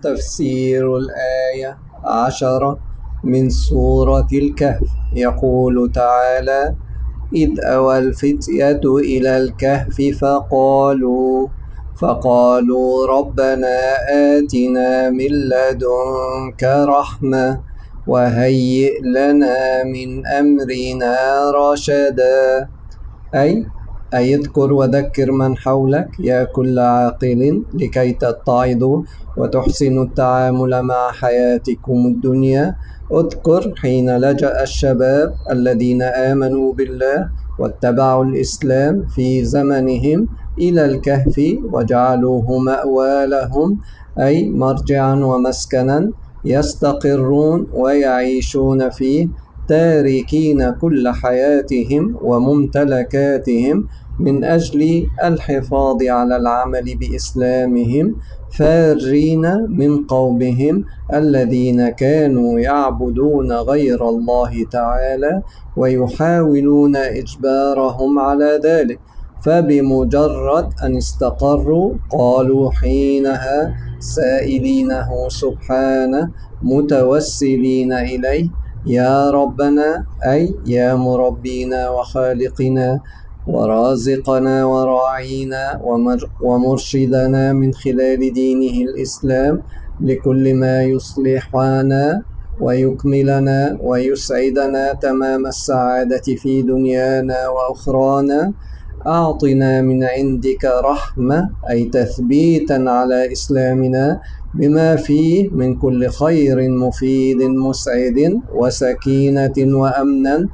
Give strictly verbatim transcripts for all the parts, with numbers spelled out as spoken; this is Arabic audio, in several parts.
تفسير الآية عشرة من سورة الكهف. يقول تعالى: إذ أوى الفتية إلى الكهف فقالوا فقالوا ربنا آتنا من لدنك رحمة وهيئ لنا من أمرنا رشدا. أي أي اذكر وذكر من حولك يا كل عاقل لكي تتعظوا وتحسنوا التعامل مع حياتكم الدنيا. اذكر حين لجأ الشباب الذين آمنوا بالله واتبعوا الإسلام في زمنهم إلى الكهف وجعلوه مأوى لهم، أي مرجعا ومسكنا يستقرون ويعيشون فيه، تاركين كل حياتهم وممتلكاتهم من أجل الحفاظ على العمل بإسلامهم، فارين من قومهم الذين كانوا يعبدون غير الله تعالى ويحاولون إجبارهم على ذلك. فبمجرد أن استقروا قالوا حينها سائلينه سبحانه متوسلين إليه: يا ربنا، أي يا مربينا وخالقنا ورازقنا وراعينا ومرشدنا من خلال دينه الإسلام لكل ما يصلحنا ويكملنا ويسعدنا تمام السعادة في دنيانا وأخرانا، أعطنا من عندك رحمة، أي تثبيتا على إسلامنا بما فيه من كل خير مفيد مسعد وسكينة وأمنا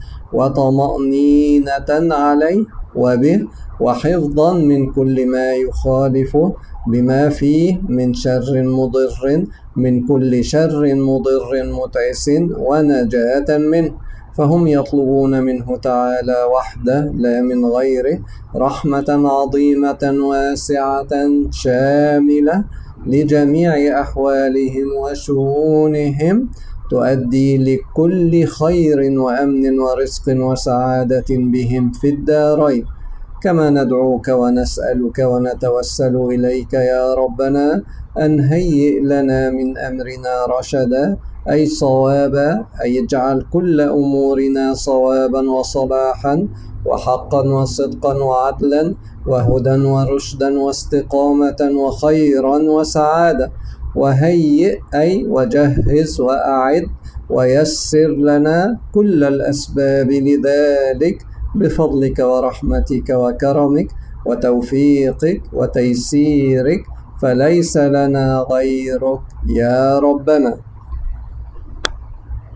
وطمأنينة عليه وبه، وحفظا من كل ما يخالفه بما فيه من شر مضر من كل شر مضر متعس ونجاة منه. فهم يطلبون منه تعالى وحده لا من غيره رحمة عظيمة واسعة شاملة لجميع أحوالهم وشؤونهم تؤدي لكل خير وأمن ورزق وسعادة بهم في الدارين. كما ندعوك ونسألك ونتوسل إليك يا ربنا أن هيئ لنا من أمرنا رشدا، أي صوابا، أي اجعل كل أمورنا صوابا وصلاحا وحقا وصدقا وعدلا وهدى ورشدا واستقامة وخيرا وسعادة. وهيئ أي وجهز وأعد ويسر لنا كل الأسباب لذلك بفضلك ورحمتك وكرمك وتوفيقك وتيسيرك، فليس لنا غيرك يا ربنا.